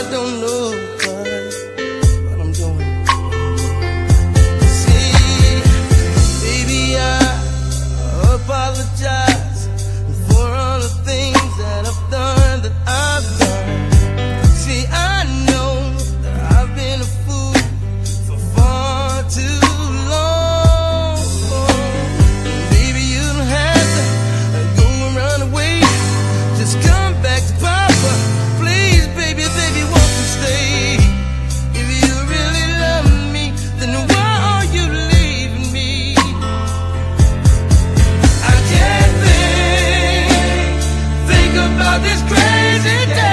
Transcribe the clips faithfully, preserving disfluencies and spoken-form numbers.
I don't know what, what I'm doing. See, baby, I apologize for all the things that I've done, that I've done. See, I know that I've been a fool for far too long. Baby, you don't have to go and run away. Just come back to Papa. Please, baby, baby, won't you stay? If you really love me, then why are you leaving me? I can't think, think about this crazy day.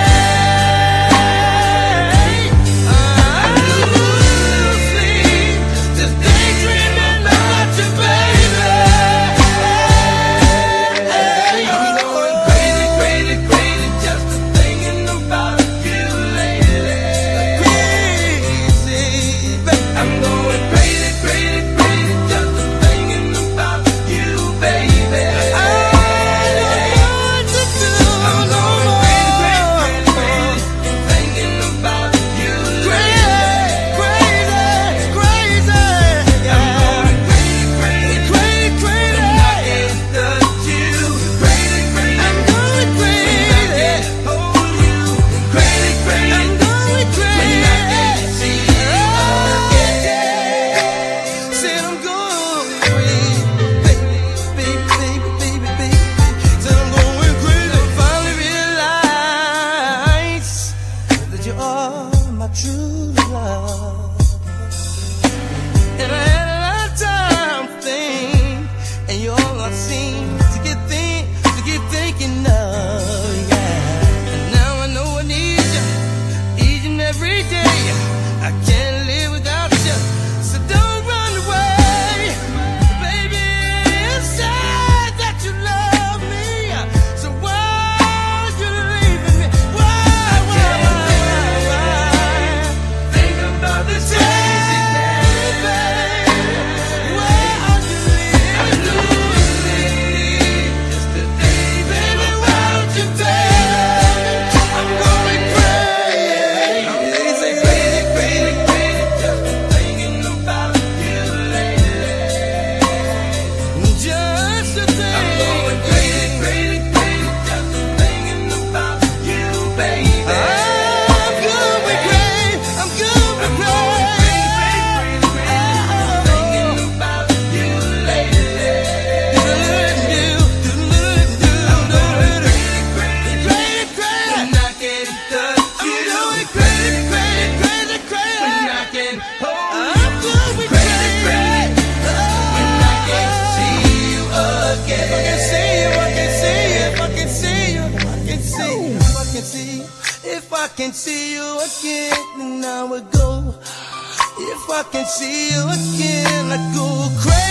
True love, and I had a lot of time to think, and you're all I seem to get think, to get thinking of, yeah. And now I know I need you each and every day. I can't live without you, so don't run away, baby. It's sad that you love me, so why are you leaving me? Why, why, why? This crazy day, baby. Where are you leaving? I'm losing just a day, baby. Won't you tell me? I'm going crazy. I'm crazy, crazy, crazy, crazy, just thinking about you lately. Just a thing. I'm going crazy, crazy, crazy, just thinking about you, baby. I'm going crazy. I'm going crazy. If I can see you again, then I would go. If I can see you again, I'd go crazy.